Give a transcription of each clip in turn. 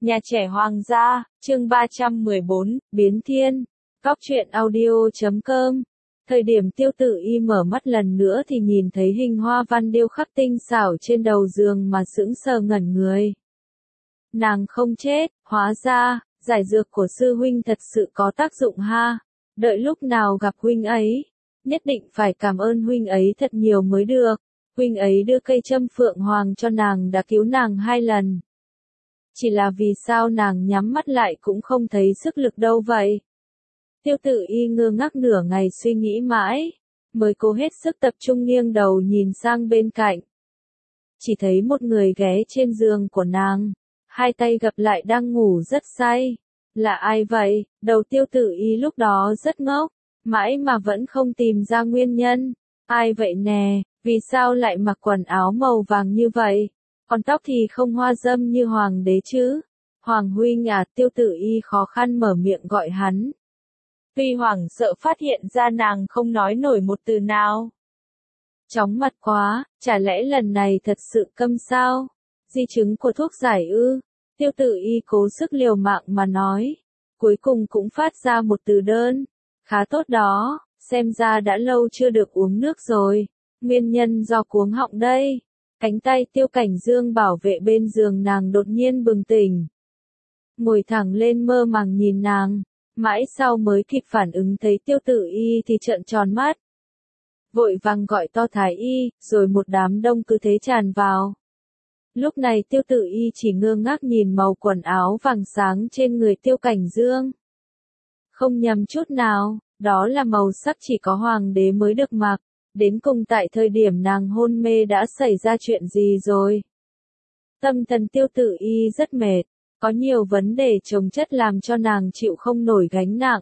Nhà trẻ Hoàng gia, chương 314, Biến Thiên. Góc truyện audio.com. Thời điểm Tiêu Tử Y mở mắt lần nữa thì nhìn thấy hình hoa văn điêu khắc tinh xảo trên đầu giường mà sững sờ ngẩn người. Nàng không chết, hóa ra, giải dược của sư huynh thật sự có tác dụng ha. Đợi lúc nào gặp huynh ấy, nhất định phải cảm ơn huynh ấy thật nhiều mới được. Huynh ấy đưa cây châm phượng hoàng cho nàng đã cứu nàng 2 lần. Chỉ là vì sao nàng nhắm mắt lại cũng không thấy sức lực đâu vậy? Tiêu Tử Y ngơ ngác nửa ngày suy nghĩ mãi, mới cố hết sức tập trung nghiêng đầu nhìn sang bên cạnh. Chỉ thấy một người ghé trên giường của nàng, 2 tay gập lại đang ngủ rất say. Là ai vậy? Đầu Tiêu Tử Y lúc đó rất ngốc, mãi mà vẫn không tìm ra nguyên nhân. Ai vậy nè, vì sao lại mặc quần áo màu vàng như vậy? Còn tóc thì không hoa dâm như hoàng đế chứ. Hoàng huynh à, Tiêu Tử Y khó khăn mở miệng gọi hắn. Tuy hoảng sợ phát hiện ra nàng không nói nổi một từ nào. Chóng mặt quá, chả lẽ lần này thật sự câm sao? Di chứng của thuốc giải ư? Tiêu Tử Y cố sức liều mạng mà nói. Cuối cùng cũng phát ra một từ đơn. Khá tốt đó, xem ra đã lâu chưa được uống nước rồi. Nguyên nhân do cuống họng đây. Cánh tay Tiêu Cảnh Dương bảo vệ bên giường nàng đột nhiên bừng tỉnh. Ngồi thẳng lên mơ màng nhìn nàng, mãi sau mới kịp phản ứng thấy Tiêu Tử Y thì trợn tròn mắt. Vội vàng gọi to Thái Y, rồi một đám đông cứ thế tràn vào. Lúc này Tiêu Tử Y chỉ ngơ ngác nhìn màu quần áo vàng sáng trên người Tiêu Cảnh Dương. Không nhầm chút nào, đó là màu sắc chỉ có hoàng đế mới được mặc. Đến cùng tại thời điểm nàng hôn mê đã xảy ra chuyện gì rồi? Tâm thần Tiêu Tử Y rất mệt, có nhiều vấn đề chồng chất làm cho nàng chịu không nổi gánh nặng.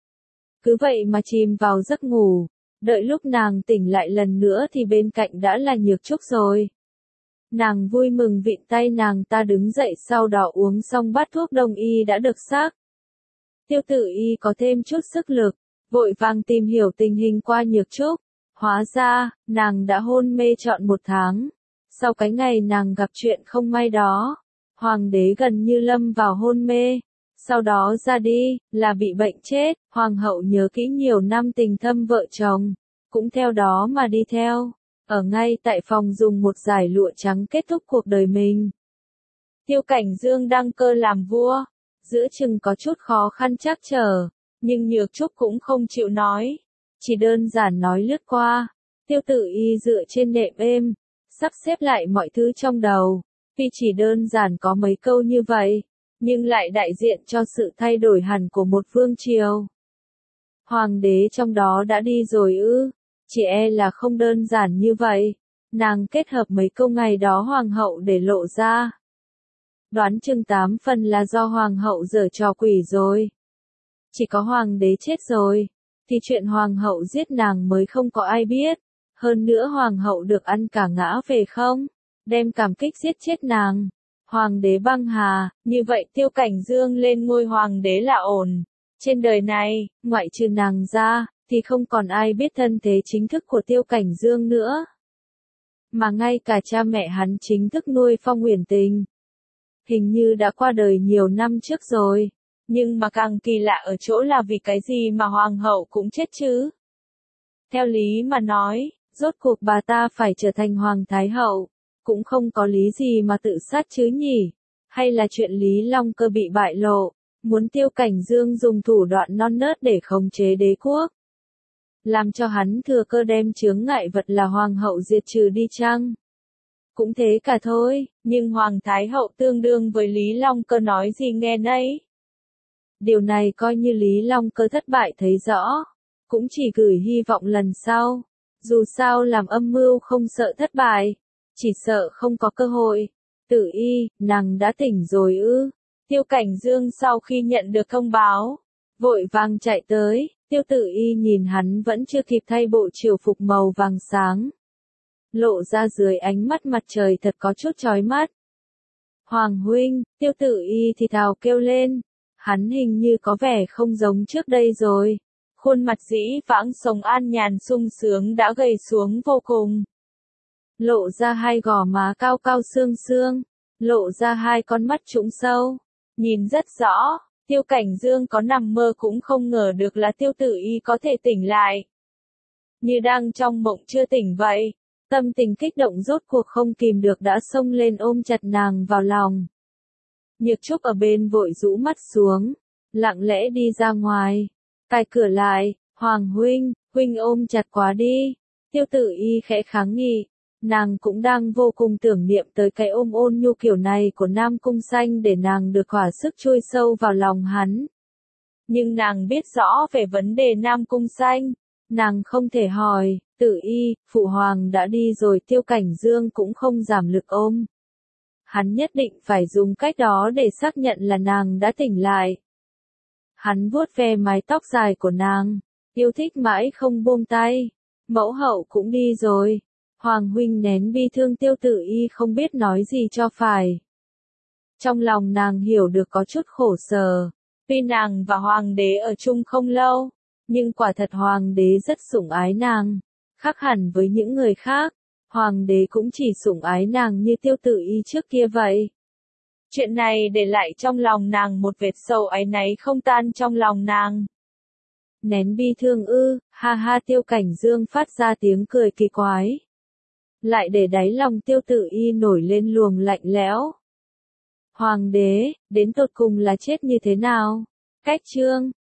Cứ vậy mà chìm vào giấc ngủ, đợi lúc nàng tỉnh lại lần nữa thì bên cạnh đã là Nhược Trúc rồi. Nàng vui mừng vịn tay nàng ta đứng dậy, sau đó uống xong bát thuốc đông y đã được sắc. Tiêu Tử Y có thêm chút sức lực, vội vàng tìm hiểu tình hình qua Nhược Trúc. Hóa ra, nàng đã hôn mê trọn 1 tháng. Sau cái ngày nàng gặp chuyện không may đó, hoàng đế gần như lâm vào hôn mê. Sau đó ra đi, là bị bệnh chết. Hoàng hậu nhớ kỹ nhiều năm tình thâm vợ chồng, cũng theo đó mà đi theo. Ở ngay tại phòng dùng một dải lụa trắng kết thúc cuộc đời mình. Tiêu Cảnh Dương đăng cơ làm vua, giữa chừng có chút khó khăn trắc trở, nhưng Nhược Trúc cũng không chịu nói. Chỉ đơn giản nói lướt qua. Tiêu Tử Y dựa trên nệm êm, sắp xếp lại mọi thứ trong đầu. Tuy chỉ đơn giản có mấy câu như vậy, nhưng lại đại diện cho sự thay đổi hẳn của một vương triều. Hoàng đế trong đó đã đi rồi ư? Chỉ e là không đơn giản như vậy. Nàng kết hợp mấy câu ngày đó hoàng hậu để lộ ra. Đoán chừng 8 phần là do hoàng hậu giở trò quỷ rồi. Chỉ có hoàng đế chết rồi, thì chuyện hoàng hậu giết nàng mới không có ai biết. Hơn nữa hoàng hậu được ăn cả ngã về không, đem cảm kích giết chết nàng. Hoàng đế băng hà, như vậy Tiêu Cảnh Dương lên ngôi hoàng đế là ổn. Trên đời này, ngoại trừ nàng ra, thì không còn ai biết thân thế chính thức của Tiêu Cảnh Dương nữa. Mà ngay cả cha mẹ hắn chính thức nuôi Phong Uyển Tình, hình như đã qua đời nhiều năm trước rồi. Nhưng mà càng kỳ lạ ở chỗ là vì cái gì mà hoàng hậu cũng chết chứ? Theo lý mà nói, rốt cuộc bà ta phải trở thành hoàng thái hậu, cũng không có lý gì mà tự sát chứ nhỉ? Hay là chuyện Lý Long Cơ bị bại lộ, muốn Tiêu Cảnh Dương dùng thủ đoạn non nớt để khống chế đế quốc, làm cho hắn thừa cơ đem chướng ngại vật là hoàng hậu diệt trừ đi chăng? Cũng thế cả thôi, nhưng hoàng thái hậu tương đương với Lý Long Cơ nói gì nghe nấy. Điều này coi như Lý Long Cơ thất bại thấy rõ, cũng chỉ gửi hy vọng lần sau. Dù sao làm âm mưu không sợ thất bại, chỉ sợ không có cơ hội. Tử Y, nàng đã tỉnh rồi ư? Tiêu Cảnh Dương sau khi nhận được thông báo, vội vàng chạy tới. Tiêu Tử Y nhìn hắn vẫn chưa kịp thay bộ triều phục màu vàng sáng, lộ ra dưới ánh mắt mặt trời thật có chút chói mắt. Hoàng huynh, Tiêu Tử Y thì thào kêu lên. Hắn hình như có vẻ không giống trước đây rồi. Khuôn mặt dĩ vãng sống an nhàn sung sướng đã gầy xuống vô cùng. Lộ ra 2 gò má cao cao xương xương, lộ ra 2 con mắt trũng sâu. Nhìn rất rõ, Tiêu Cảnh Dương có nằm mơ cũng không ngờ được là Tiêu Tử Y có thể tỉnh lại. Như đang trong mộng chưa tỉnh vậy, tâm tình kích động rốt cuộc không kìm được đã xông lên ôm chặt nàng vào lòng. Nhược Trúc ở bên vội rũ mắt xuống, lặng lẽ đi ra ngoài, cài cửa lại, Hoàng huynh ôm chặt quá đi. Tiêu Tử Y khẽ kháng nghị, nàng cũng đang vô cùng tưởng niệm tới cái ôm ôn nhu kiểu này của Nam Cung Xanh để nàng được thỏa sức chui sâu vào lòng hắn. Nhưng nàng biết rõ về vấn đề Nam Cung Xanh, nàng không thể hỏi, Tử Y, Phụ Hoàng đã đi rồi. Tiêu Cảnh Dương cũng không giảm lực ôm. Hắn nhất định phải dùng cách đó để xác nhận là nàng đã tỉnh lại. Hắn vuốt ve mái tóc dài của nàng, yêu thích mãi không buông tay. Mẫu hậu cũng đi rồi. Hoàng huynh nén bi thương. Tiêu Tử Y không biết nói gì cho phải. Trong lòng nàng hiểu được có chút khổ sở. Tuy nàng và Hoàng đế ở chung không lâu, nhưng quả thật Hoàng đế rất sủng ái nàng. Khác hẳn với những người khác, Hoàng đế cũng chỉ sủng ái nàng như Tiêu Tử Y trước kia vậy. Chuyện này để lại trong lòng nàng một vệt sầu áy náy không tan trong lòng nàng. Nén bi thương ư, ha ha. Tiêu Cảnh Dương phát ra tiếng cười kỳ quái. Lại để đáy lòng Tiêu Tử Y nổi lên luồng lạnh lẽo. Hoàng đế, đến tột cùng là chết như thế nào? Cách chương